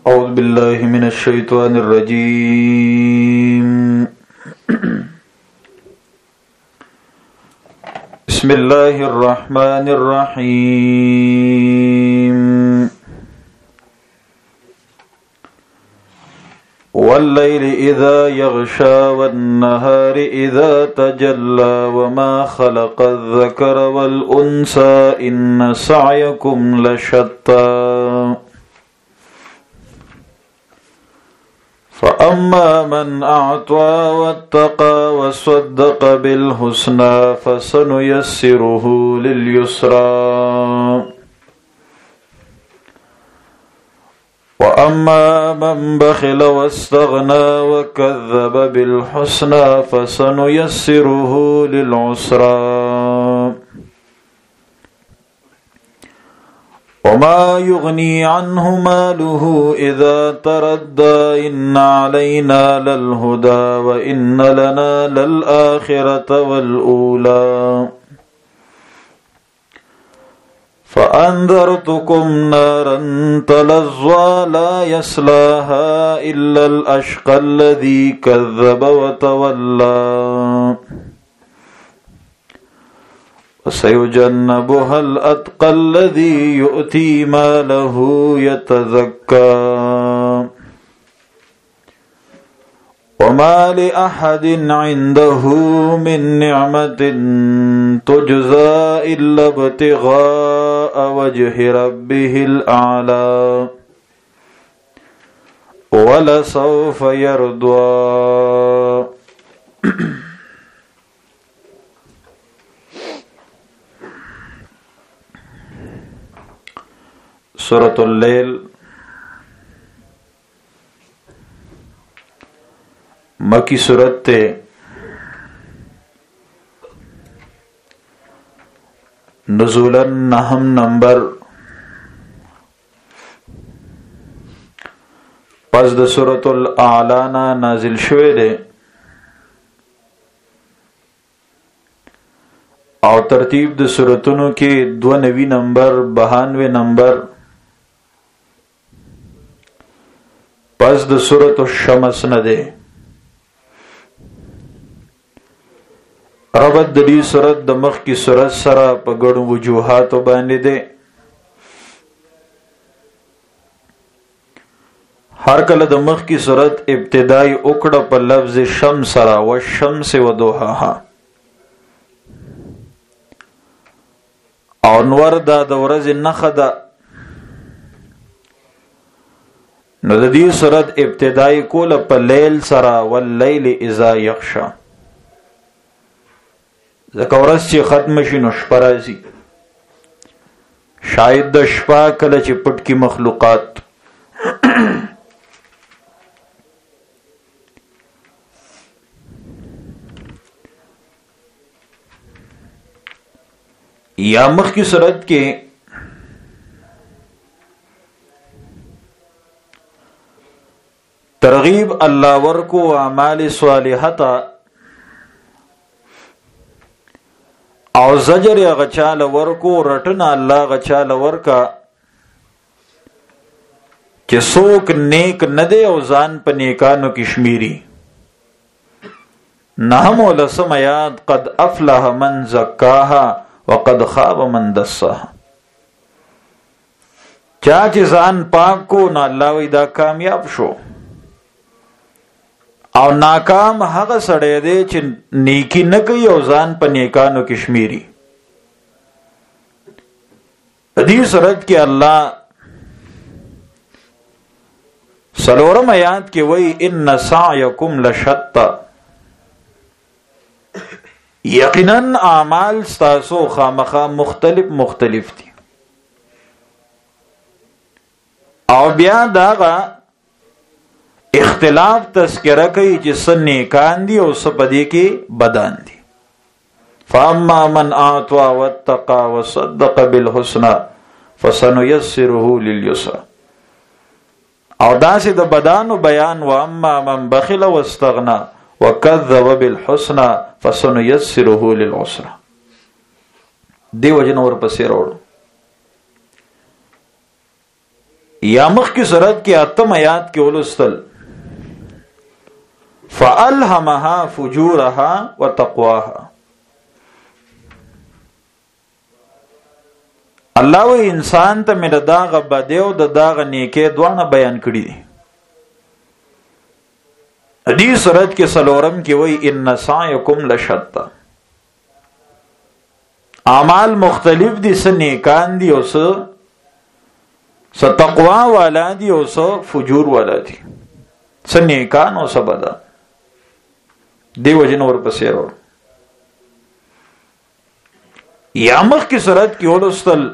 أعوذ بالله من الشيطان الرجيم. بسم الله الرحمن الرحيم. والليل إذا يغشى والنهار إذا تجلى وما خلق الذكر والأنثى إن سعيكم لشتى فأما من أعطى واتقى وصدق بالحسنى فسنيسره لليسرى وأما من بخل واستغنى وكذب بالحسنى فسنيسره للعسرى وما يغني عنه ماله إذا تردى إن علينا للهدى وإن لنا للآخرة والأولى فأنذرتكم نارا تلظى لا يصلاها إلا الأشقى الذي كذب وتولى وسيجنبها الأتقى الذي يؤتي ماله يتزكى وما لأحد عنده من نعمة تجزى إلا ابتغاء وجه ربه الأعلى ولسوف يرضى. سورة اللیل مکی سورت تے نزولاً نہم نمبر پس د سورة الاعلانا نازل شوے دے او ترتیب د سورتونو کې 92 نمبر 92 نمبر پس د سورۃ الشمس نه ده. ربط د دې سورۃ د مخ کی سورۃ سره په ګڼو وجوهات باندې ده. هر کله د مخ کی سورۃ ابتدائی وکړه په لفظ شمس سره والشمس وضحاها او نور دا د ورځې نخه ده. نو د دې سورۃ ابتدائی کوله په لیل سره واللیل اذا یغشا ځکه ورځ چې ختم شي نو شپه راځي. شاید د شپه کله چې پټ کی مخلوقات یا مخ کی سورۃ کې ترغیب اللہ ورکو اعمال صالحتا او زجر غچال ورکو رټنا اللہ غچال ورکا چې څوک نیک نه دی او ځان په نیکانو کې شمیري. نهم ولسم آیات قد افلح من زکاها وقد خاب من دساها. چا چې ځان پاک کو نو الله وی دا کامیاب شو او ناکام هغه سړی دی چې نیکی نه کوي او ځان په نیکانو کې شمیري. دې سورۃ کې الله سلورم آیات کې وایي ان سعیکم لشتى یقینا اعمال ستاسو خامخا مختلف دي. او بیا داغه اختلاف تذکرہ کوي چې څه نیکان دي او څه بدی کې بدان دي. فاما من اعطى واتقى وصدق بالحسنى فسنيسره لليسرى. او داسې د بدانو بیان و اما من بخل واستغنى وكذب بالحسنى فسنيسره للعسرى. دی وجه نور پسې راوړو. یا مخکې صورت کې اتم آیات کې ولستل فألهمها فجورها وتقواها. الله وی انسان ته مې داغه بده او داغه نیکه دوانه بیان کړی دي. دې صورت کې سلورم کې وی ان سعیکم لشتى. اعمال مختلف دي، څه نیکان دي او څه تقوا والا دي او څه فجور والا دي، څه نیکان او څه بد. دی وجن اور پسې ورو یا مخ کی صورت کی ولستل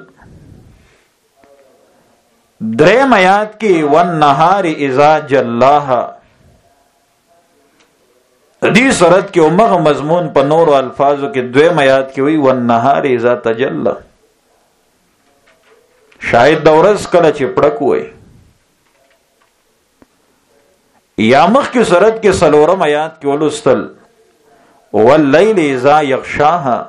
دریم آیات کی والنهار اذا جلاها. دی صورت کی امغ مضمون په نور الفاظو کې دویم آیات کی وی والنهار اذا تجلى. شاید د ورځ کله چې پړک وای. یا مخ کی صورت کې سلورم آیات کې ولستل واللیل اذا یغشاها.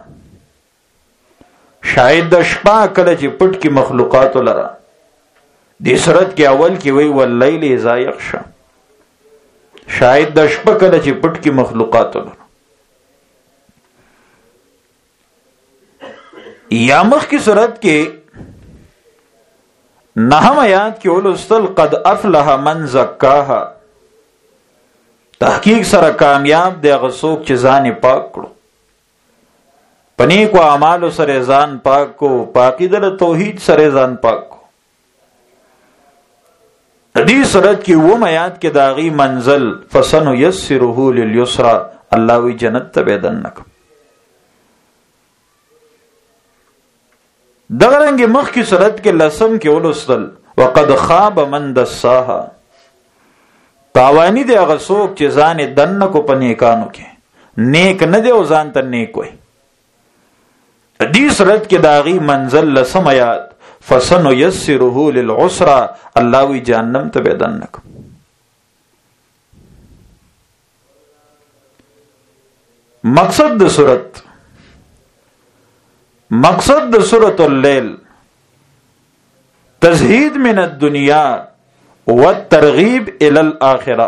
شاید د شپه کله چې پټ کی مخلوقات لره. دی صورت کې اول کې وی واللیل اذا یغشا. شاید د شپه کله چې پټ کی مخلوقات لره. یا مخ کی صورت کې نهم آیات کې ولستل قد افلح من زکاها. تحقیق سره کامیاب دی هغه څوک چې ځان پاک کړو، پنی کو اعمال سره ځان پاک کو، پاکی د توحید سره ځان پاک کو. دې صورت کې و آیات کې داغي منزل فسنيسره لليسرى. الله وی جنت ته بدنک. دغه رنګ مخ کی صورت کې لسم کې ولستل وقد خاب من دساها. تاوانی دی هغه څوک چې ځان دنه کو په نیکانو کې، نیک نه دی او ځان ته نیک وي. دې صورت کې داغي منزل لسم آیات فسنيسره للعسرى. الله وی جهنم ته بدنک. مقصد د سورۃ اللیل تزهید من الدنیا والترغیب الی الاخرہ.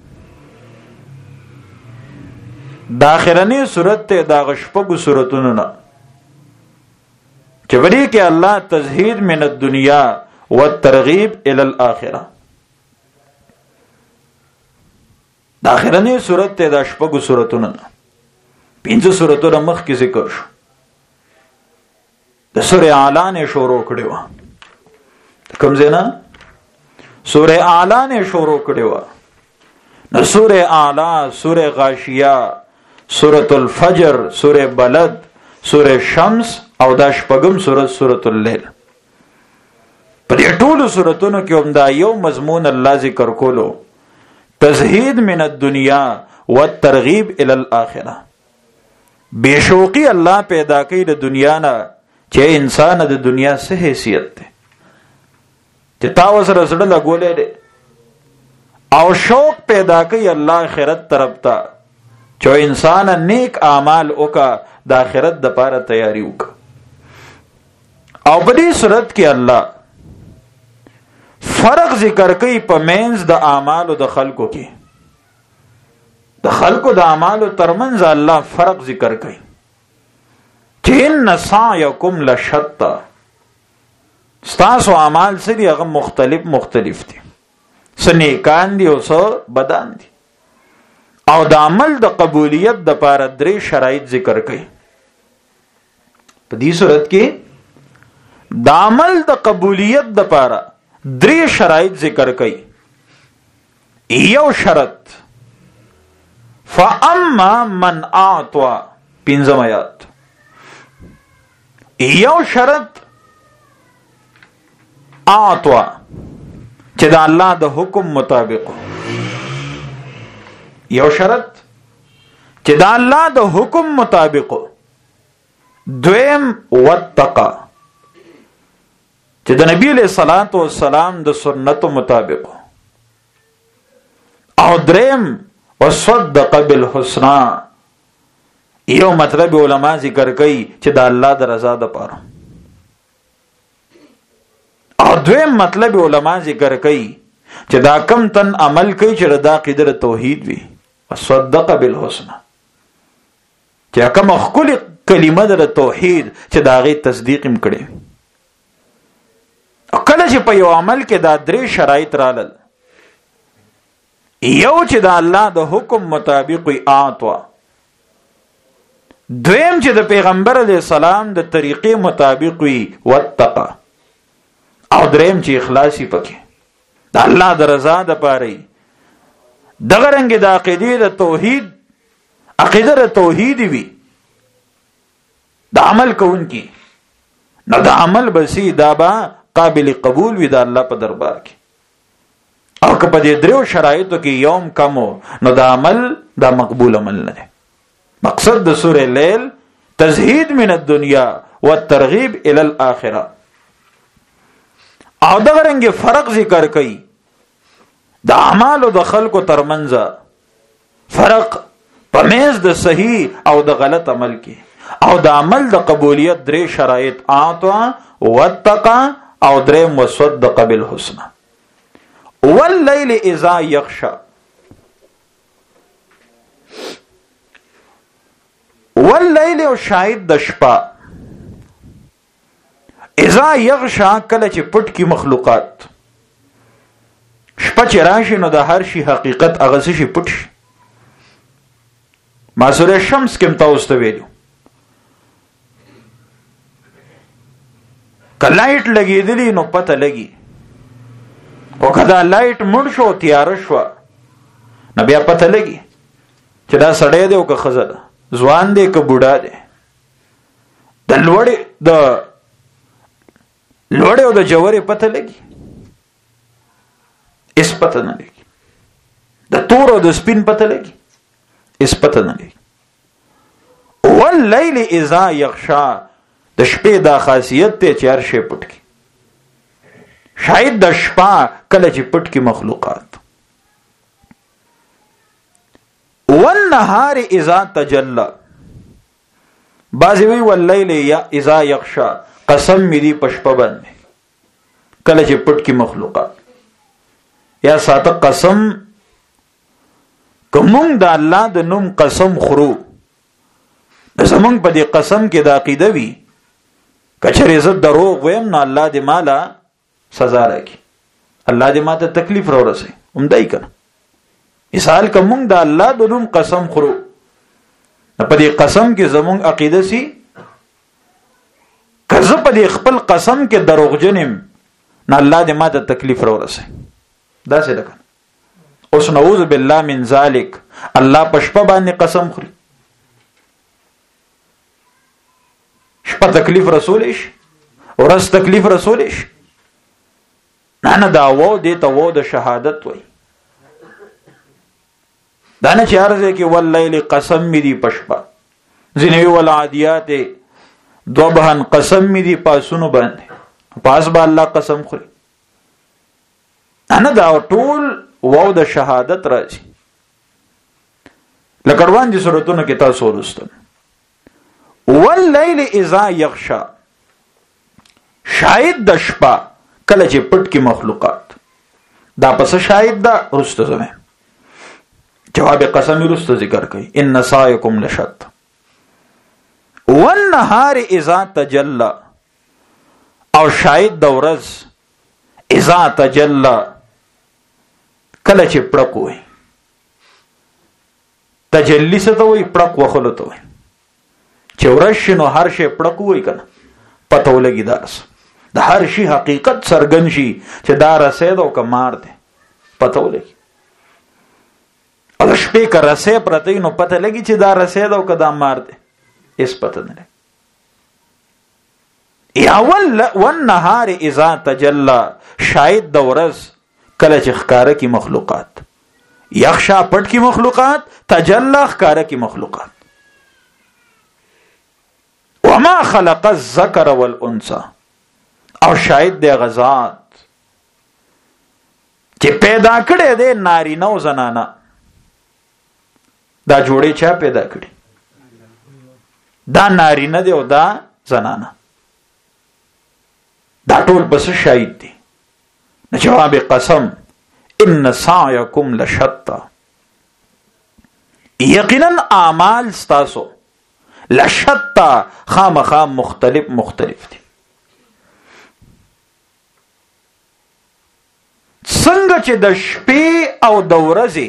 داخرنی صورت ته دا غشپګو صورتونو نه چې وری کې الله تزهید من الدنیا والترغیب الی الاخرہ. داخرنی صورت ته دا شپګو صورتونو نه پنځه صورتونو مخ کې ذکر شو. د سورې اعلی نه شروع کړي و. کوم ځای نه سورہ اعلی نے شروع کړي و. نو سورہ اعلی، سورہ غاشیہ، سورۃ الفجر، سورہ بلد، سورہ شمس او دا شپږم سورۃ اللیل. په دې ټولو سوراتونو کې هم دا یو مضمون الله ذکر کولو، تزهید من الدنیا والترغیب الی الاخرہ. بشوقی الله پیدا کړي د دنیا نه چې انسان د دنیا څه حیثیت ده چې تاسو سره سره لګولې دي، او شوق پیدا کوي الله آخرت طرف ته چې انسان نیک اعمال وکا د آخرت د پاره تیاری وکا. او په دې صورت کې الله فرق ذکر کوي په مینز د اعمالو د خلقو کې. د خلقو د اعمالو ترمنځ الله فرق ذکر کوي چې ان سعیکم لشتى. ستاسو اعمال سری هغه مختلف دي، څه نیکان دي او څه بدان دي. او د عمل د قبولیت د پاره درې شرایط ذکر کړي. په دې صورت کې د عمل د قبولیت د پاره درې شرایط ذکر کړي. یو شرط فاما من اعطى، پنځم آیات. یو شرط اعطوا چې د الله د حکم مطابق. یو شرط چې د الله د حکم مطابق. دویم واتقا چې د نبی علیہ الصلوۃ والسلام د سنت مطابق. او دریم وصدق بالحسنى. یو مطلب علما ذکر کوي چې د الله د رضا د پاره. او دویم مطلب علما ذکر کوي چې دا کم تن عمل کوي چې دا عقیده توحید وي، وصدق بالحسنى، چې کوم خپل کلمه د توحید چې دا غي تصدیق هم کړي. او کله چې په یو عمل کې دا درې شرایط رالل، یو چې دا الله د حکم مطابق وي اعطوا، دویم چې د پیغمبر علیه السلام د طریقې مطابق وي واتقا، او دریم چې اخلاصي پکې د الله د رضا د پاره دغه رنګ د عقیده د توحید عقیده د توحید وي د عمل کوونکی، نو د عمل بسی دا با قابل قبول وي د الله په دربار کې. او که په دې درو شرایطو کې یوم کمو نو د عمل دا مقبول عمل نه دی. مقصد د سورۃ اللیل تزهید من الدنیا والترغیب الی الاخره. او دغه رنګ فرق ذکر کوي د اعمال او د خلقو ترمنځ فرق په میز د صحیح او د غلط عمل کې، او د عمل د قبولیت درې شرایط اعطا واتقا او دریم وصدق بالحسنى. واللیل اذا یغشى، واللیل او شاهد د شپه، اذا یغشى کله چې پټ کی مخلوقات، شپه چې راشي نو د هر شي حقیقت هغه شي پټ شي. ما سورۃ شمس کې تاسو ته ویلو کلایټ لګېدلی نو پته لګي، او کدا لایټ مړ شو تیار شو نو بیا پته لګي چې دا سړی دی او که ښځه ده، ځوان دی که بوډا دی، د لوړې او د جوړې پته لګي، اس پته نه لګي، د تور او د سپین پته لګي، اس پته نه لګي. واللیل اذا یغشى، د شپې دا خاصیت ته چې هر شی پټ کی، شاید د شپه کله چې پټ کی مخلوقات. والنهار اذا تجلى، بعضی وی واللیل اذا یغشى، قسم می دی پشپه باندې کله چې پټ کی مخلوقات، یا ساته قسم کوم د الله د نوم قسم خورو، زمونږ په دې قسم کې د عقیده وی کچره زه دروغ ویم نو الله دې مالا سزا راکړي، الله دې ماته تکلیف راورسي، همدای کنه. مثال کوم د الله د نوم قسم خورو، په دې قسم کې زمونږ عقیده سي کزه په دې خپل قسم کې دروغجنم نو الله دې ماته تکلیف راورسي. دا څه ده؟ اوس نعوذ بالله من ذلک، الله پشپه باندې قسم خوري، شپه تکلیف رسولش ورځ تکلیف رسولش نه دا وو دې ته وو د شهادت وای. دا نه چې ارزه کې واللیل قسم می دی پشپه، ځینې ولعادیات دوبهن قسم می دی پاسونو باندې، پاس با الله قسم خوري، نه دا ټول وو د شهادت راځي. لکه روان دي سورتونو کې تاسو ورستم. واللیل اذا یغشى، شاهد د شپه کله چې پټ کی مخلوقات، دا پس شاهد دا رسته زمه جواب قسم رسته ذکر کوي ان سعیکم لشتى. والنهار اذا تجلى، او شاهد د ورځ اذا تجلى کله چې پړق وي، تجلی څه ته وایي؟ پړق وخلو ته وایي، چې ورځ نو هر شی پړق وي کنه پته ولګي، داس د هر شي حقیقت سرګن شي چې دا رسید او کمار دی پته ولګي. او شپې کا رسې پرته نو پته لګي چې دا رسید او کدا مار دی، اس پته نه لګي. یا والنهار اذا تجلى، شاید د ورځ کله چې ښکارا کی مخلوقات، یخشا پټ کی مخلوقات، تجلى ښکارا کی مخلوقات. وما خلق الذکر والانثى، او شاید د غزاد چې پیدا کړي دي نارینه او زنانه، دا جوړې چا پیدا کړي؟ دا نارینه دی او دا زنانه. دا ټول بس شاهد دي. جواب قسم ان سعیکم لشتا، یقینا اعمال ستاسو لشتا خامخا مختلف دي. څنګه چې د شپې او د ورځې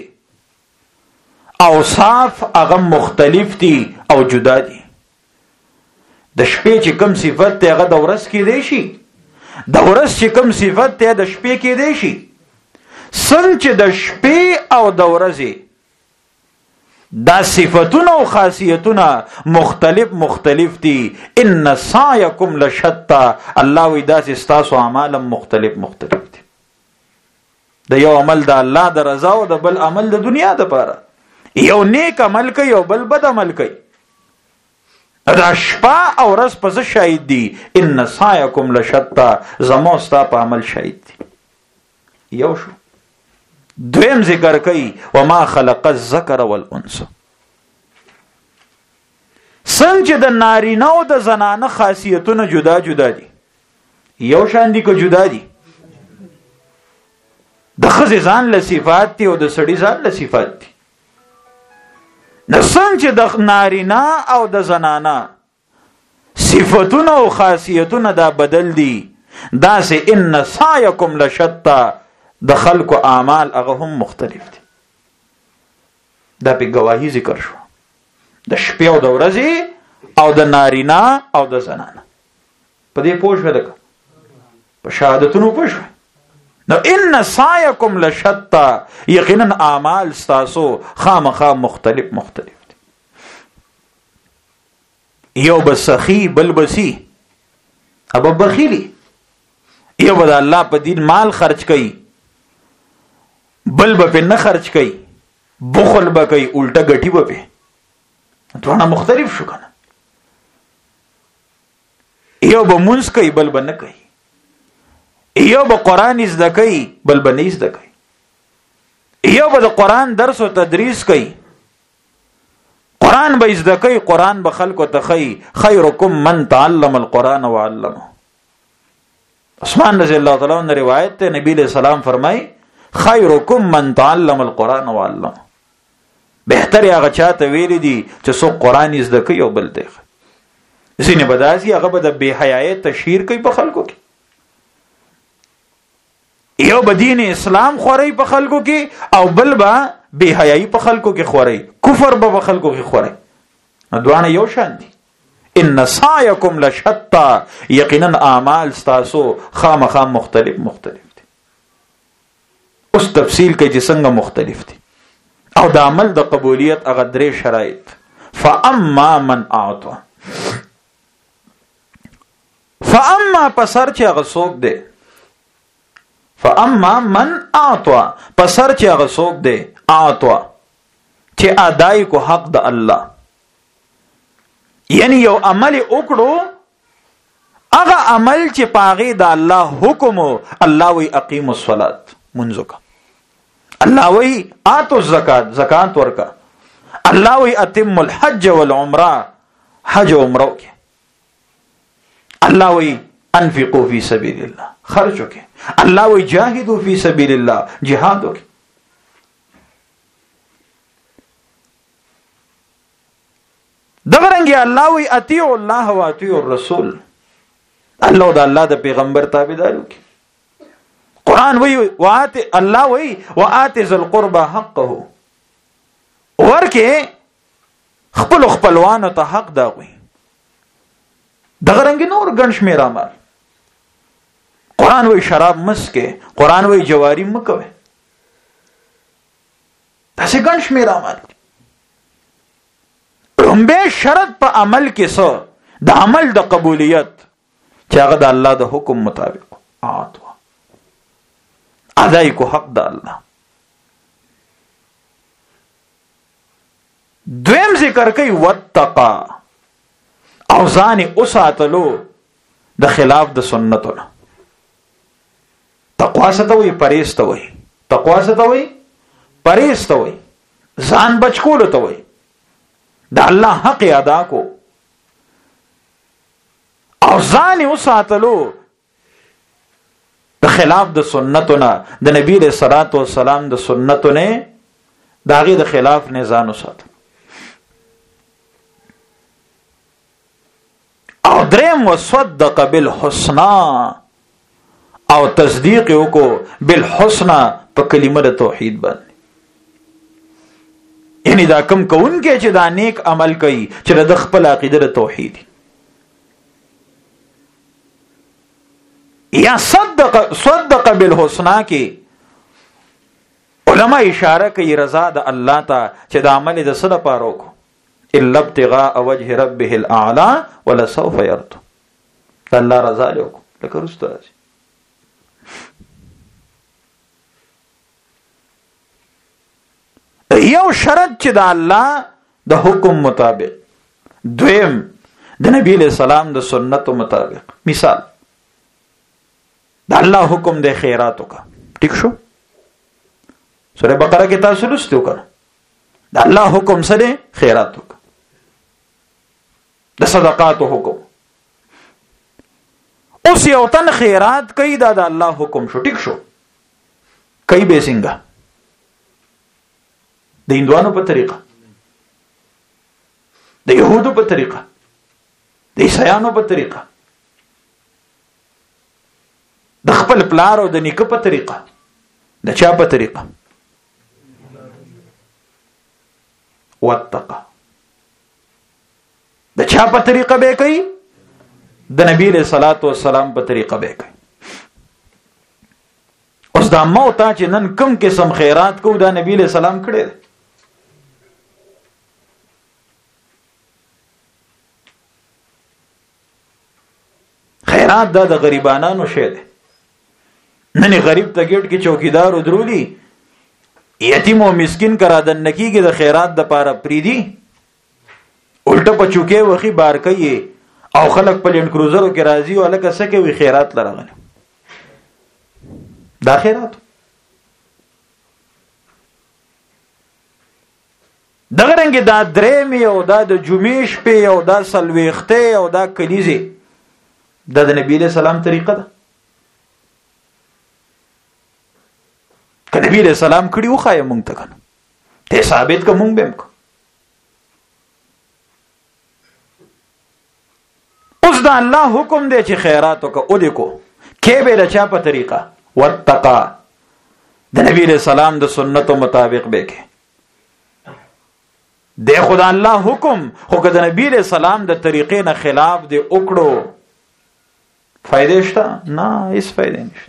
اوصاف هغه مختلف دي او جدا دي. د شپې چې کوم صفت ته هغه د ورځ کې دی شي، د ورځ چې کوم صفت ته د شپې کې دی شي. څنګه چې د شپې او د ورځې دا صفتونه او خاصیتونه مختلف دي. ان سعیکم لشتا، الله وی دا چې تاسو اعمال مختلف دي. د یو عمل د الله د رضا او د بل عمل د دنیا د پاره، یو نیک عمل کوي او بل بد عمل کوي. دا شپه او ورځ په څه شاهد دي؟ ان سعیکم لشتا، زمو ستا په عمل شاهد دي. یو شو. دویم ذکر کوي وما خلق الذکر والانثى، څنګه چې د نارینه او د زنانه خاصیتونه جدا دي، یو شان دي که جدا دي؟ د ښځې ځان له صفات دي او د سړي ځان له صفات دي. نو څنګه چې د نارینه او د زنانه صفتونه او خاصیتونه دا بدل دي، داسې ان سعیکم لشتا د خلکو اعمال هغه هم مختلف دي. دا په گواهی ذکر شو د شپې او د ورځې او د نارینه او د زنانه. په دې پوه شوې ده؟ په شهادتونو پوه شوې؟ نو ان سعیکم لشتا، یقینا اعمال ستاسو خامخا مختلف دي. یو بسخی بل بسی، اب بخیلی. یو به د الله په دین مال خرج کوي، بل به په نه خرج کوي، بخل به کوي، الټه ګټي به په. دواړه مختلف شو کنه. یو به مونږ کوي بل به نه کوي، یو به قرآن زده کوي بل به نه زده کوي، یو به د قرآن درس او تدریس کوي، قرآن به زده کوي، قرآن به خلکو ته ښیي. خیرکم من تعلم القرآن وعلمه. عثمان رضی الله تعالی عنہ روایت ته نبی علیہ السلام فرمای خیرکم من تعلم القرآن وعلمه، بهتر هغه چاته ویل دي چې څوک قرآن زده کوي او بل ته. ځینې به داسې هغه به د بې حیایۍ تشهیر کوي په خلکو کې، یو به دین اسلام خوري په خلکو کې او بل به بے حیائی په خلکو کې خوري، کفر به په خلکو کې خوري. دوانه یو شان دي. ان سعیکم لشتا، یقینا اعمال ستاسو خامخا مختلف دي. اوس تفصیل کوي چې څنګه مختلف دي او د عمل د قبولیت هغه درې شرایط. فاما من اعطى، فاما پسر چې هغه څوک دی، فاما من اعطى پسر چې هغه څوک دی، اعطى چې ادای کو حق د الله، یعنی یو عمل وکړو هغه عمل چې پاغي د الله حکم، الله وی اقیم الصلاۃ منځو کا، الله وی آتو الزکات زکات ورکا، الله وی اتم الحج والعمره حج و عمره کې، الله وی انفقوا فی سبیل الله خرج وکي، الله وی جاهدوا فی سبیل الله جهاد وکي. دغرنګي الله وی اطیعوا الله و اطیعوا الرسول، الله د الله د پیغمبر تابعداري وکي. قرآن وی وات الله وی وآت ذل قربى حقه، ورکه خپل خپلوانو ته حق دا وی. دغرنګي نور ګنش میرا مال. قرآن وی شراب مسکه، قرآن وی جواری مکوه، داسې ګنش میرا مال. رمبه شرط په عمل کې سو د عمل د قبولیت چې هغه د الله د حکم مطابق اعطوا ادای کو حق د الله. دویم ذکر کوي واتقا، او ځان اوساتلو د خلاف د سنتونو. تقوا څه وي؟ پرهیز ته وي. تقوا څه وي؟ پرهیز ته وي. ځان بچ کول ته وي. د الله حق ادا کو او ځان اوساتلو خلاف د سنتونه د نبی له صلوات و سلام د سنتونه داغه د خلاف نه ځان وسات. او دریم وصدق بالحسنا، او تصدیق وکړو بالحسنا په کلمه د توحید باندې. یعنی دا کم کوونکې چې دا نیک عمل کوي چې د خپل عقیده د توحید، یا صدق بالحسنا کې علماء اشاره کوي رضا د الله ته چې د عمل د څه لپاره وکړو، الا ابتغاء وجه ربه الاعلى ولسوف يرضى. الله رضا له وکړو لکه رسول الله. یو شرط چې د الله د حکم مطابق، دویم د نبی له سلام د سنت مطابق. مثال د الله حکم د خیراتو کا، ٹھیک شو، سورہ بقرہ کې تاسو لوستو کړه د الله حکم سره خیراتو کا، د صدقاتو حکم. اوس یو تن خیرات کوي دا د الله حکم شو، ٹھیک شو، کوي به څنګه؟ د هندوانو په طریقه، د يهودو په طریقه، د عیسایانو په طریقه، د خپل پلار او د نیکه په طریقه، د چا په طریقه؟ واتقا. د چا په طریقه به کوي؟ د نبی له صلوات و سلام په طریقه به کوي. اوس دا موتا چې نن کم قسم خیرات کو دا نبی له سلام کړي. خیرات دا د غریبانو شی دی. نن غریب ته ګټ کې چوکیدار ودرولی، یتیم او مسکین کرا د نکیږي د خیرات د پاره پریدي، الټه په چوکې وخی بار کوي او خلک په لینډ کروزرو کې راځي او لکه سکه وی خیرات لرغله. دا خیرات دغه رنګ دا درې می او دا د جمعې شپې او دا سلويخته او دا کلیزه د نبی له سلام طریقه ده. که نبی له سلام کړي وخایې مونږ ته کنه ته ثابت که مونږ به کو. اوس دا الله حکم دی چې خیرات وکړه او لیکو کې به رچا په طریقه واتقا د نبی له سلام د سنتو مطابق به کې د خدا الله حکم خو که د نبی له سلام د طریقې نه خلاف دی وکړو فائدې شته؟ نه، هیڅ فائدې نشته.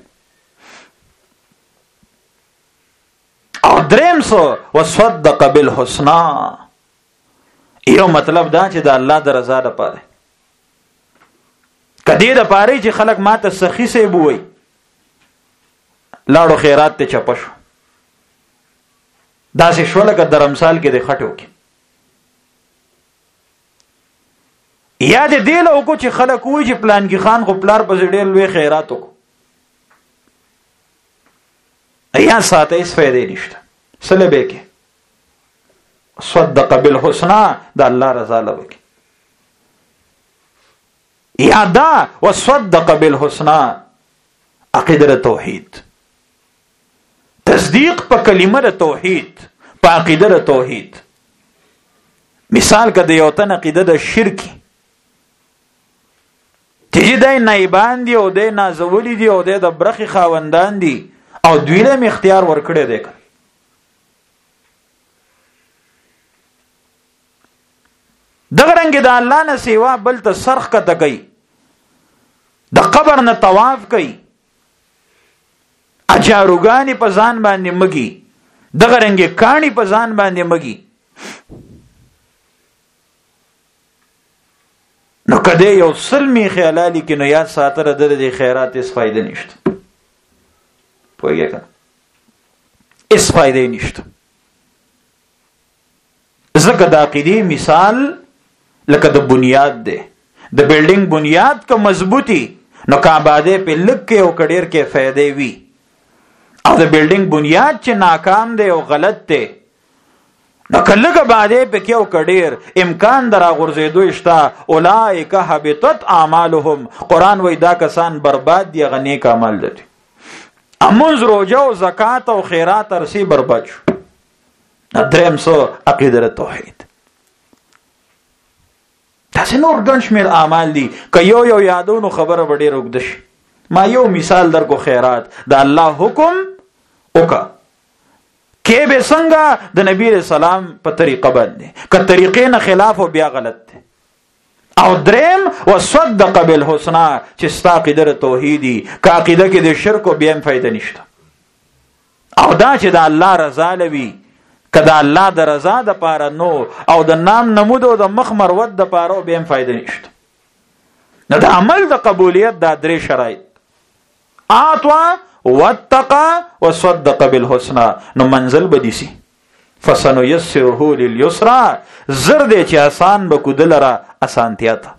او دریم سو وصدق بالحسنا، یو مطلب دا چې د الله د رضا لپاره کدی د پاره چې خلک ماته سخی سي بوي لاړو خیرات ته چپشو دا سه شو لکه درمسال کې د خټو کې یاد دی له کو چې خلک وای چې پلان کې خان خو پلار په ډېر لوی خیرات وکړو یا ساته هیڅ فائدې نشته. سلبه کې صدق بالحسنا د الله رضا لوي یا دا وصدق بالحسنا عقیده توحید، تصدیق په کلمه د توحید، په عقیده د توحید. مثال کده یو تن عقیده د شرک چې دای نایبان دی او دای نازولی دی او دای د برخي خاوندان دي او دوی له اختیار ورکړي دی، دغه رنګ د الله نه سیوا بل ته سرخ کته کوي، د قبر نه طواف کوي، اجاروګانی په ځان باندې مګي، دغه رنګ کانی په ځان باندې مګي. نو کده یو سلمی خیالالی کې نو یاد ساتره د خیرات اس فائدې نشته، پوهیږئ کنه، اس فائدې نشته. زکه د عقیدې مثال لکه د بنیاد دی، د بلډینګ بنیاد که مضبوطی نو که آباده په لږ کې او کډیر کې فائدې وي، او د بلډینګ بنیاد چې ناکام دی او غلط دی نو کله بعده په کې او کډیر امکان درا غرزیدو اشتا اولائک حبطت اعمالهم. قران وای دا کسان برباد دي، غنیک عمل دي. امونز روجه او زکات او خیرات ارسی برباد شو. دریم سو عقیده توحید. تاسو نور ګڼ شمېر اعمال دي که یو یادونو خبره به ډېره اوږده شي. ما یو مثال درکو خیرات د الله حکم وکړه کې به څنګه د نبی رسول الله په طریقه باندې که طریقې نه خلاف او بیا غلط دی. او دریم وصدق بالحسنى چې ستا عقیده توحیدی که عقیده کې د شرک او بیا هم فائدہ نشته. او دا چې د الله رضا لوي که د الله د رضا د پاره نو او د نام نمود او د مخ مروت د پاره بیا هم فائدہ نشته. نو د عمل د قبولیت دا درې شرایط اعطى واتقى وصدق بالحسنى نو منزل بدیسی فسنيسره لليسرى زرد چې آسان به کودلرا اسانتیا ته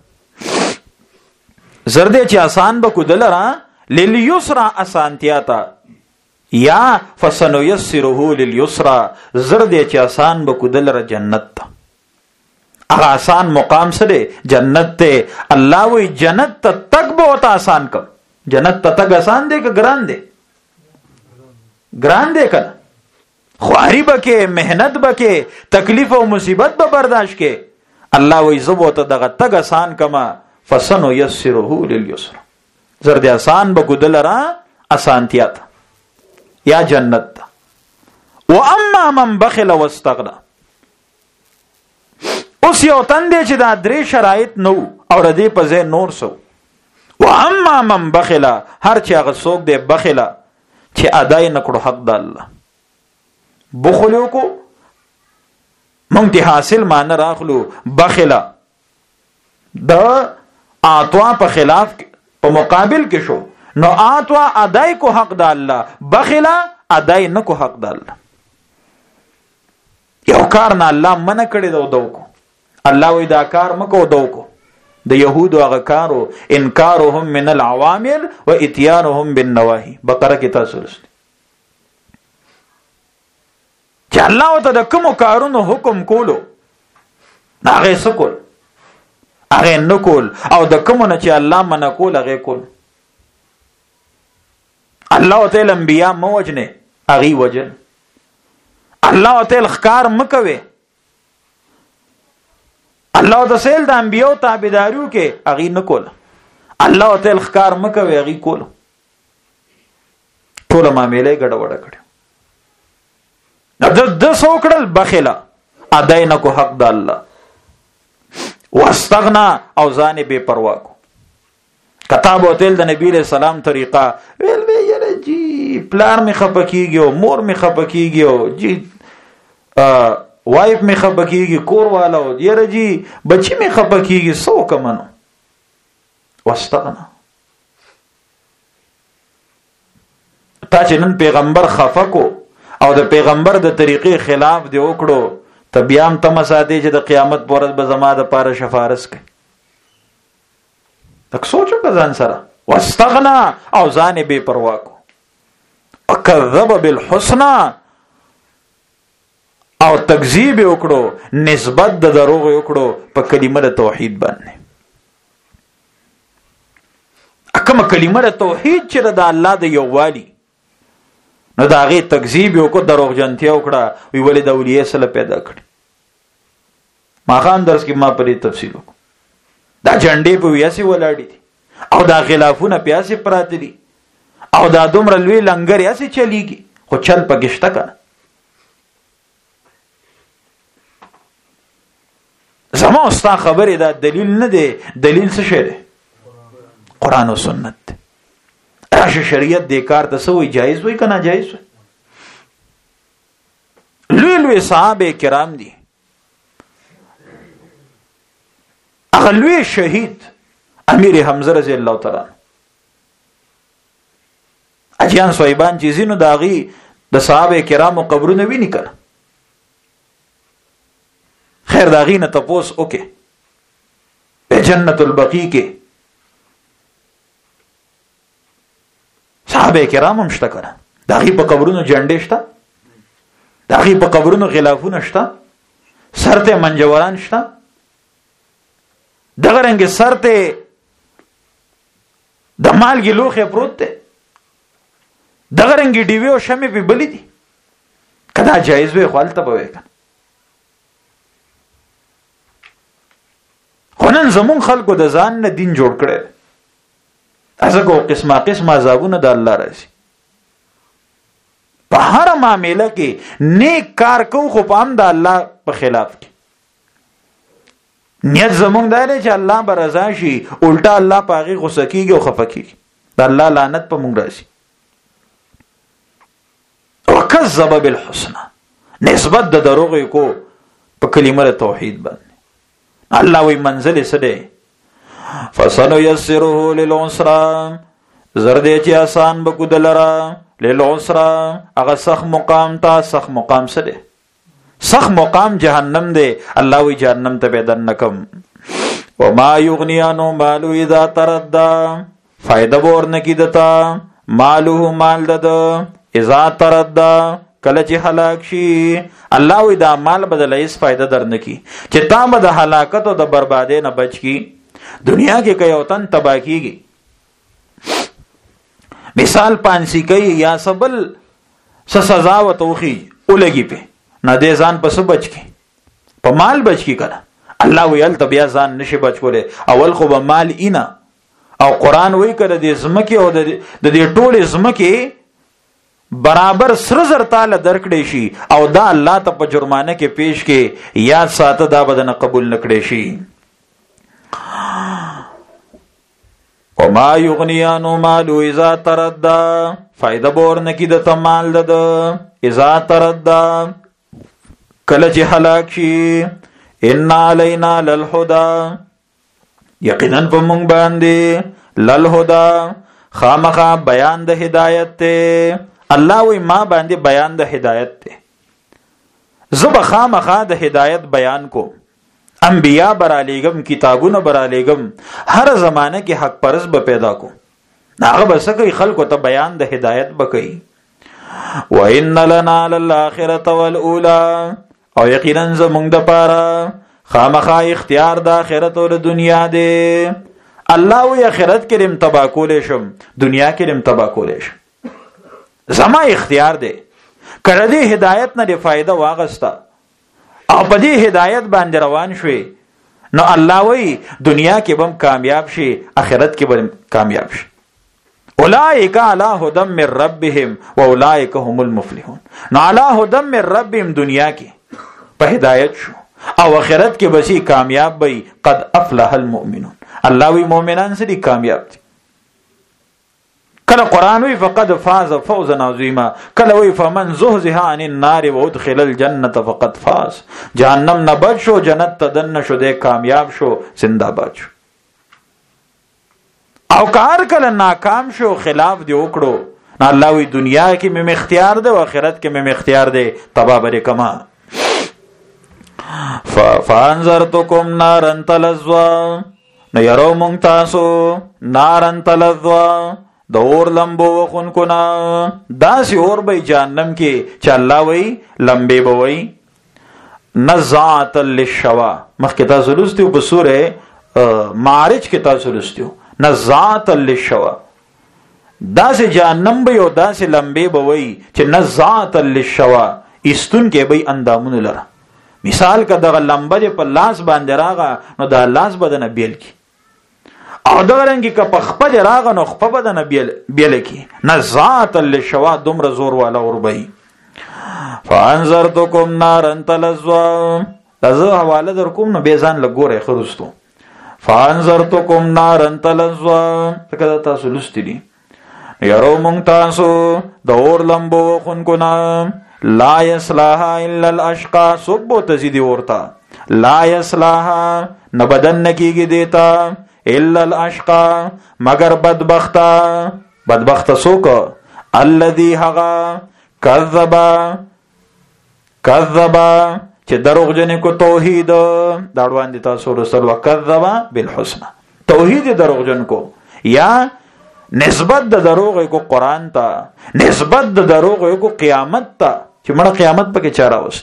زرد چې آسان به کودلرا لليسرى اسانتیا ته یا فسنيسره لليسرى زرد چې آسان به کودلرا جنت ته. هغه آسان مقام سره جنت ته. الله وی جنت ته تک به وتا آسان ک. جنت ته تک آسان دی که ګران دی؟ ګران دی کنه. خواری بکې مهنت بکې تکلیف او مصیبت به برداشت کې. الله وی زبو ته دغه تک آسان کما فسنيسره لليسرى زرد آسان به کودلرا آسانتیا ته یا جنت ته. واما من بخل واستغنى اوس یو تندې چې دا درې شرایط نو او ردی په ځای نور سو. واما من بخل هر چې هغه څوک دی بخل چې ادای نکړو حق د الله بخلو کو مونږ ته حاصل مان راخلو بخل د اعطوا په خلاف په مقابل کې شو. نو اعطوا ادای کو حق د الله بخل ادای نکو حق د الله. یو کار نه الله منع کړی دو کو الله وی دا کار مکو دو کو. د يهودو هغه کارو انکارهم من العوامر و اتيانهم بالنواهي بقره کې تاسو ورسته چې الله ته د کوم کارونو حکم کولو هغه سکول هغه نکول او د کوم نه چې الله منع کول هغه کول. الله تعالی انبیاء موجنه هغه وجن. الله تعالی خکار مکوي. الله د سیل د انبیو تابعداریو کې هغه نه کول. الله تعالی خکار مکوي هغه کول. ټول معاملې ګډوډه کړو. د سوکړل بخیلا ادای نه کو حق د الله واستغنا او ځان به پروا کو. کتاب او تل د نبی له سلام طریقه ویل به یره جی پلار می خپکیږي او مور می خپکیږي او جی وایف می خپکیږي کور والا او یره جی بچی می خپکیږي سو کمنو. واستغنا تا چې نن پیغمبر خفکو او د پیغمبر د طریقې خلاف دی وکړو ته بیا هم ته مسادې چې د قیامت پر ورځ به زما د پاره شفارس کوي. تک سوچو که ځان سره واستغنا او ځان بے پروا کو. وکذب بالحسنى او تکذیب وکړو نسبت د دروغ وکړو په کلمه د توحید باندې. کوم کلمه د توحید چې د الله د یووالي نو دا غي تکذیب وکړو دروغ جنتیا وکړه وی ولې د اولیاء سره پیدا کړی. ما خان درس کې ما پرې تفصیل وکړو. دا جنډې په ویاسي ولاړې دي او دا غلافونه پیاسي پراته دي او دا دومره لوی لنګر یاسي چلیږي خو چل پکشته کنه. زما استا خبره دا دلیل نه دی. دلیل څه شی دی؟ قران او سنت. راشه شریعت دې کار ته سوې جایز وای کنه جایز وای. لوی لوی صحابه کرام دي. اغلوی شهید امیر حمزه رضی الله تعالی اجیان صایبان چې زینو داغي د صحابه کرامو قبرونه ویني کړه. خیر داغي نه تپوس اوکې په جنت البقیع کې صحابه کرام هم شته کړه. داغي په قبرونو جنډې شته. داغي په قبرونو غلافونه شته. سرته منجوران شته. دغه رنګ سرته د مالګي لوخه پروت ده. دغه رنګ ډیوی او شمع په بلی دي کدا جایز وي خپل ته به کنه. خنن زمون خلکو د ځان نه دین جوړ کړي ازګو قسمه قسمه عذابونه د الله راځي په هر معاملې کې نیک کار کو خو پام د الله په خلاف کې نیت زمونږ دی چې الله به رضا شي الټا الله په هغې غصه کېږي او خفه کېږي د الله لعنت په موږ راځي. وکذب بالحسنى نسبت د دروغ کو په کلمه توحید باندې الله وی منزل څه دی فسنيسره للعسرى زر دې چې آسان بکو دلرا للعسرى هغه سخت مقام ته سخت مقام څه دی سخت مقام جهنم دی الله وی جهنم ته بدن نکم وما یغنی عنه مالو اذا تردى فائدہ ور نکی دتا مالو مال دد اذا تردى کله چې هلاک شي الله وی دا مال بدل هیڅ فائدہ درنکی چې تا به د هلاکت او د بربادۍ نه بچ کی دنیا کې کوي او تن تباہ کیږي مثال پانسی کوي یا سبل سزا و توخی اولګي په نه دې ځان پس بچ کی په مال بچ کی کنه الله ویل تبیا ځان نشي بچ کوله اول خو به مال اینا او قران وی کړه دې زمکه او د دې ټوله زمکه برابر سر زر تعالی درکړې شي او دا الله ته په جرمانه کې پیش کې یاد ساته دا بدن قبول نکړې شي. وما یغنی عنه مالو اذا تردى فائدہ بور نکی د تمال د اذا تردى کله چې هلاک شي ان علینا للهدى یقینا په مونږ باندې للهدى خامخا بیان د هدایت ته الله وی ما باندې بیان د هدایت ته زب خامخا د هدایت بیان کو انبیاء برالیگم کتابونه برالیگم هر زمانه کې حق پرس به پیدا کو هغه بس کوي خلکو ته بیان د هدایت بکئی وان لنا للآخرة والاولى او یقینا زمونږ د پاره خامخا اختیار د آخرت او د دنیا دی الله وی آخرت کې رم تبا کولې شم دنیا کې رم تبا کولې شم زما اختیار دی کړه دې هدایت نه دی فائدہ واغستا او په دې هدایت باندې روان شوي نو الله وی دنیا کې بم کامیاب شي آخرت کې بم کامیاب شي اولئک علی هدى من ربهم واولئک هم المفلحون نو علی هدى من ربهم دنیا کې په هدایت شو او آخرت کې بسی کامیاب وي قد افلح المؤمنون الله وی مؤمنان سړي کامیاب دي کله قران وی فقد فاز فوزا عظیما کله وی فمن زحزح عن النار وادخل الجنه فقد فاز جهنم نه بچ شو جنت ته دن شو دې کامیاب شو زنده باد شو او کار کله ناکام شو خلاف دی وکړو الله وی دنیا کې مې اختیار دی او آخرت کې مې اختیار دی تبا بر کما فانذرتکم نارا تلظا نو يرو مونږ تاسو نارن تلظا د اور لمبو وخون کنا داسې اور به جهنم کې چې الله وی لمبې به وی نزعت للشوا مخکې تاسو لوستیو په سوره معارج کې تاسو لوستیو نزعت للشوا داسې جهنم به او داسې لمبې به وی چې نزعت للشوا استون کې به اندامونه لره مثال کا دغه لمبه په لاس باندې راغه نو دا لاس بدن بیل کی او دا رنګي که په خپل راغه نو خپل بدن بیل کی نزعت للشوا دومره زور والا اوربای فانذرتکم نارا تلظا تاسو حواله در کوم نو به ځان لګوره خرستو فانذرتکم نارا تلظا تکدا تاسو لستلی یارو مونږ تاسو د اور لمبو خون کو نا لا یصلاها الا الاشقى سبو تزیدی ورتا لا یصلاها نبدن کیږي دیتا الا الاشقى مگر بدبخت سوک الذي هغا کذبا چې دروغ جن کو توحید داړوان دي تاسو رسول وکذبا بالحسنى توحید دروغ جن کو یا نسبت د دروغ کو قران ته نسبت د دروغ کو قیامت ته چې مړه قیامت پکې چاره وست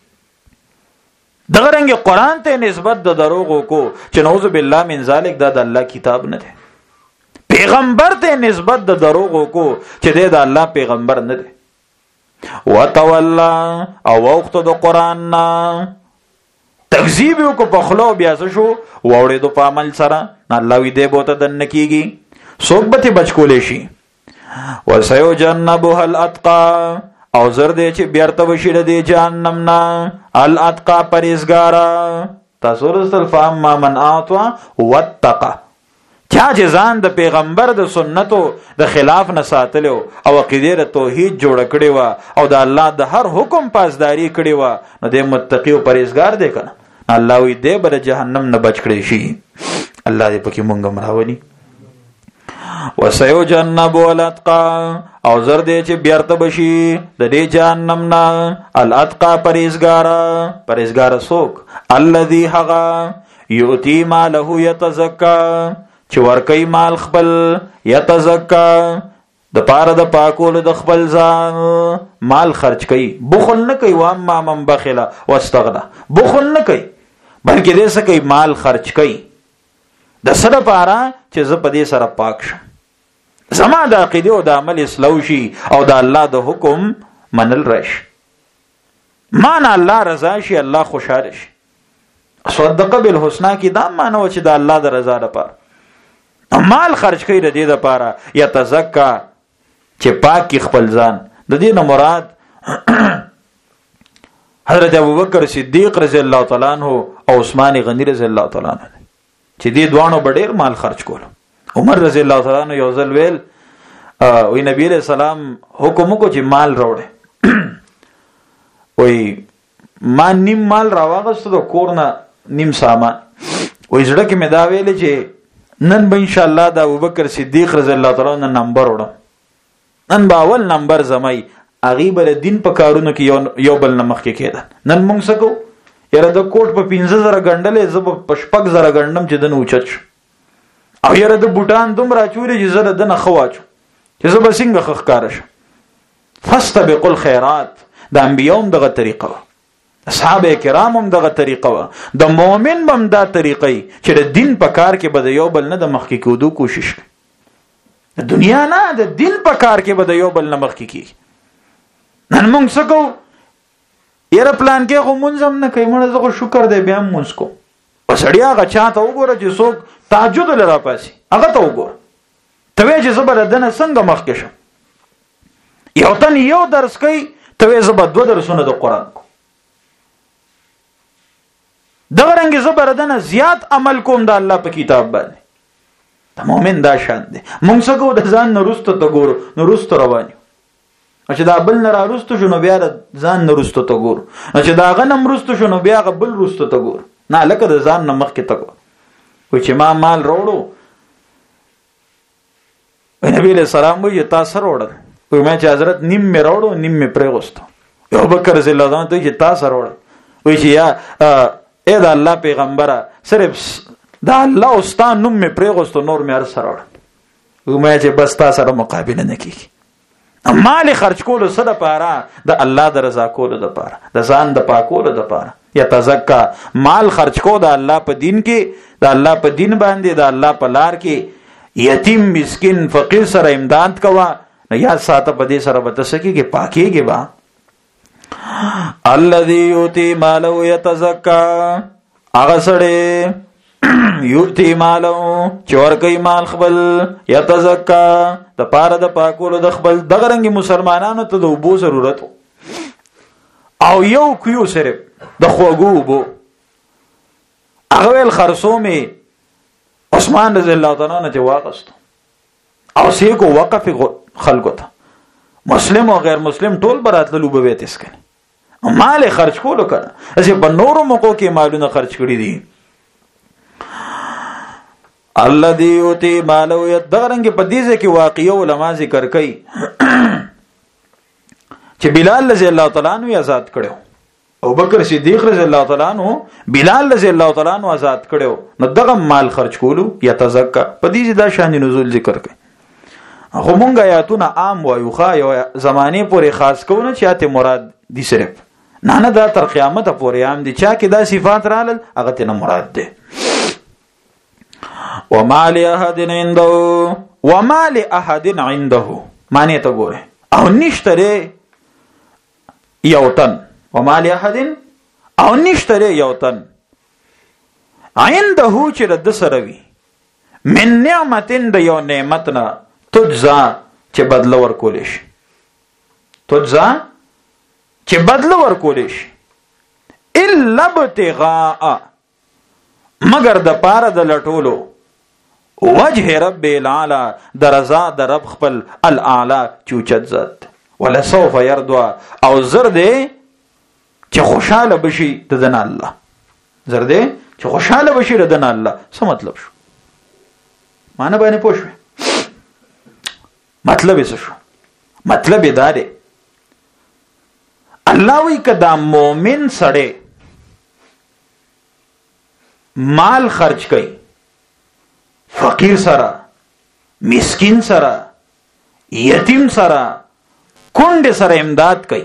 دغه رنګ قران ته نسبت د دروغ کو چې نعوذ بالله من ذلک دا د الله کتاب نه ده پیغمبر ته نسبت د دروغ کو چې د الله پیغمبر نه دی. وتولى او وخت د قران نا تکذیب کو په خلو بیا شو وړې دو په عمل سره الله وی دې بوته دن کیږي صحبت بچ کولې شي. وسيجنبها الاتقى او زر دې چې بیرته وشي د جهنم نا الاتقى پرهیزګار. تاسو رسول فاما من اعطى واتقى چا چې ځان د پیغمبر د سنتو د خلاف نه ساتلو او عقیده د توحید جوړ کړي وا او د الله د هر حکم پاسداری کړي وا نو د متقی او پرهیزګار دی کنه الله وی دې بر جهنم نه بچ کړي شي. الله دې پکې مونږ مراوني. وسيجنب الاتقى او زر دې چې بیرته بشي د دې جهنم نه الاتقى پرهیزګار څوک الذي هغه يؤتي ماله يتزكى چې ورکوي مال خپل يتزكى د پاره د پاکولو د خپل ځان مال خرج کوي بخل نه کوي. واما من بخل واستغنى بخل نه کوي بلکې دې څه کوي مال خرج کوي د سره پاره چې زه په دې سره پاک شم زما د عقیده او د عمل اصلاح شي او د الله د حکم منل راشي مان الله رضا شي الله خوشاله شي. صدق بالحسنى کې دا معنی و چې د الله د رضا لپاره مال خرج کوي د دې لپاره يتزکا چې پاک خپل ځان. د دې نه مراد حضرت ابوبکر صدیق رضی الله تعالی عنہ او عثمان غنی رضی الله تعالی عنہ چې دې دوانو ډېر مال خرج کول. عمر رضی الله تعالی عنہ یو ځل ویل وی نبی علیہ السلام حکم کو چې مال راوړي وی ما نیم مال راوغست د کورنا نیم سامان وی زړه کې مې دا ویل چې نن به ان شاء الله د ابوبکر صدیق رضی الله تعالی عنہ نمبر وړم نن به اول نمبر زمای غیب له دین په کارونو کې یو بل نمخ کې کېده. نن موږ سکو یره د کوټ په 15000 غندلې زب په 5000 غندم چې دنه اوچت او یره د بوټان دومره چوري چې زره دنه خواچو چې زب څنګه خخکار شه. فاستبقوا الخيرات د انبيوم دغه طریقه اصحاب کرامم دغه طریقه د مؤمن بم دا طریقې چې د دین په کار کې بده یو بل نه د مخ کې کودو کوشش کوي. د دنیا نه د دین په کار کې بده یو بل نه مخ کې کی. نن موږ سکو یره پلان کې خو منظم نه کوي مړه زغه شکر دې بیا مونږ کو وسړیا غچا ته وګوره چې څوک تهجد لرا پاسي هغه ته وګوره ته وې چې زبر دنه څنګه مخ کې شم یو تن یو درس کوي ته وې زبر دوه درسونه د قران کو دغه رنګ زبر دنه زیات عمل کوم د الله په کتاب باندې. ته مؤمن دا شان دي مونږ سکو د ځان نورستو ته ګورو نورستو روانو چې دا بل نه راستو شنو بیا ځان نورستو ته ګورو چې دا غنم رستو شنو بیا بل رستو ته ګورو نه لکه د ځان نه مخ کې ته ګورو. و چې ما مال وروړو نبی له سلام وي تاسو وروړل و ما چې حضرت نیم مې وروړو نیم مې پرېغوستو. ابو بکر رضی الله عنه ته چې تاسو وروړل و چې یا اې دا الله پیغمبره صرف دا الله استاد نوم مې پرېغوستو نور مې هر سره وروړل و ما چې بس تاسو سره مقابله نه کیږي. مال خرج کولو صد پاره د الله د رضا کولو د پاره د ځان د پاکولو د پاره یتزکا مال خرج کو د الله په دین کې د الله په دین باندې د الله په لار کې یتیم مسکین فقیر سره امداد کوا نه یا ساته په دې سره بتسکی کې پاکيږي با. الذی یوتی مالو یتزکا هغه سره یوتی مالو چور کوي مال خپل یتزکا د پاره د پاکولو د خپل دغه رنګ مسلمانانو ته د وبو ضرورت او یو کیو سره د خوګو وبو هغه ول خرصومي عثمان رضی الله تعالی عنہ ته واغست او سی کو وقف خلکو ته مسلم او غیر مسلم ټول براتلو وبوي تس کنه مال خرج کولو کنه چې په نورو موکو کې مالونه خرج کړی دي. الذي يؤتي ماله يتغرنګ په دې ځکه واقعي علما ذکر کوي چې بلال رضی الله تعالی عنہ آزاد کړو او بکر صدیق رضی الله تعالی عنہ بلال رضی الله تعالی عنہ آزاد کړو نو دغه مال خرج کولو یا تزکا په دې دا شان نزول ذکر کوي. خو مونږه آیاتونه عام وایو خا یو زمانه پورې خاص کوونه چې اته مراد دي صرف نه دا تر قیامت پورې عام دي چا کې دا صفات رالل هغه ته مراد ده. وما لأحد عنده وما لأحد عنده معنی ته ګوره او نشته یو تن وما لأحد او نشته یو تن عنده چې د سره وي من نعمتن د یو نعمتنا تجزا چې بدل ورکول شي تجزا چې بدل ورکول شي الا ابتغاء مگر د پاره د لټولو وجه رب الاعلى درزا د رب خپل الاعلى چوچت ذات ولا سوف يرضى او زر دې چې خوشاله بشي د دن الله زر دې چې خوشاله بشي د دن الله څه مطلب شو معنی باندې پوښ مطلب څه شو مطلب دا دی الله وی کدا مومن سړی مال خرج کوي فقیر سره مسکین سره یتیم سره کونډه سره امداد کوي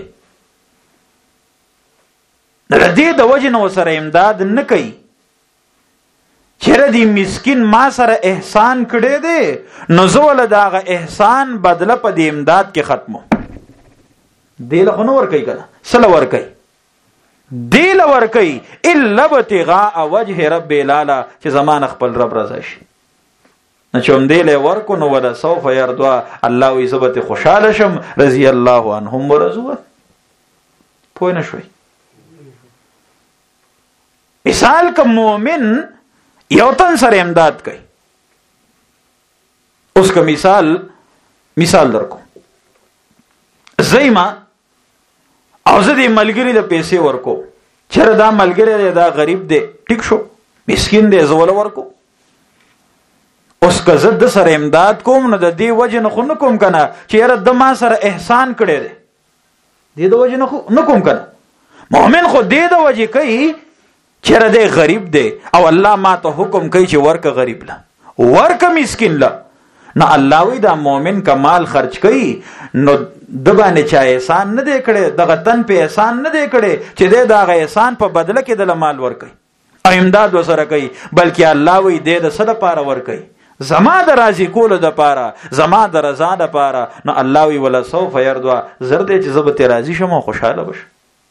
ردی د وجنه سره امداد نه کوي چیرې دی مسکین ما سره احسان کړي دي نو زول داغه احسان بدله په دې امداد کې ختمو دی له نور کوي کنه سل ور کوي دی له ور کوي الا ابتغاء وجه رب الاعلى چې زمان خپل رب رضا شي نه چوم دی له ور کو نو ولا سوف يرضى الله وي زبته خوشاله شم رضی الله عنهم ورضوا پوه نه شوي مثال کوم مؤمن یو تن سره امداد کوي اوس کا مثال درکو زېما او زه دې ملګری د پیسې ورکو چېرې دا ملګری دا غریب دی ټیک شو مسکین دی زه ولا ورکو اوس که زه د سره امداد کوم نو د دې وجه نه خو نه کوم کنه چې یاره د ما سره احسان کړی دی د وجه نه خو نه کوم کنه مؤمن خو دې د وجه کوي چېرې دی غریب دی او الله ما ته حکم کوي چې ورکه غریب له ورکه مسکین له نو الله وی دا مؤمن کمال خرج کوي نو د باندې چا احسان نه دی کړی دغه تن په احسان نه دی کړی چې دی دغه احسان په بدله کې د مال ورکوي او امداد وسره کوي بلکې الله وی دی د څه دپاره ورکوي زما د راضي کولو دپاره زما د رضا دپاره نو الله وی ولا سوف يرضى زر دی چې زه به ترې راضي شم او خوشحاله بشم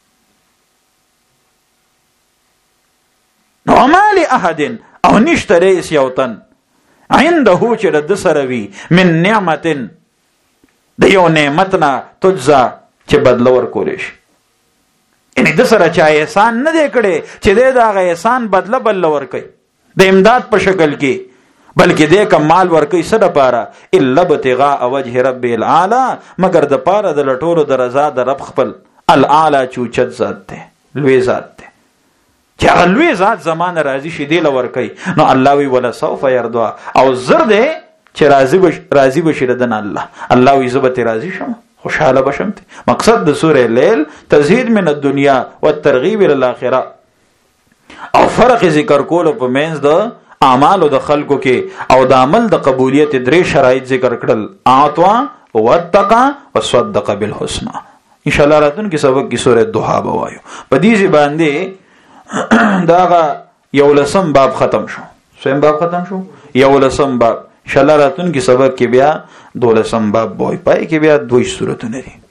نو وما لأحد او نشته رئیس یو تن عنده چې د سره وي من نعمتن د یو نعمتنا تجزا چې بدله ورکول شي یعنی د سره چا احسان نه دی کړی چې دی د هغه احسان بدله بل ورکوي د امداد په شکل کې بلکې دی که مال ورکوي څه دپاره الا ابتغاء وجه رب الاعلى مگر د پاره د لټولو د رضا د رب خپل الاعلى چې اوچت ذات دی لوی ذات دی چې هغه لوی ذات زمانه راضي شي دی له ورکوي نو الله وی ولا سوف يرضى او زر دی چې راضي بشي دن الله وی زبته راضي شم خوشاله بشم مقصد د سوره لیل تزهید من الدنيا والترغيب الى الاخره او فرق ذکر کول په مینز د اعمال او د خلقو کې او د عمل د قبولیت درې شرایط ذکر کړل اعطوا واتقى وصدق بالحسنى ان شاء الله راتون کې سبق کې سوره دوحه بوایو په دې باندې داغه یولسم باب ختم شو سویم باب ختم شو یولسم باب ان شاء الله راتون کې سبق کې بیا دولسم باب وای پای کې بیا دوی سورته لري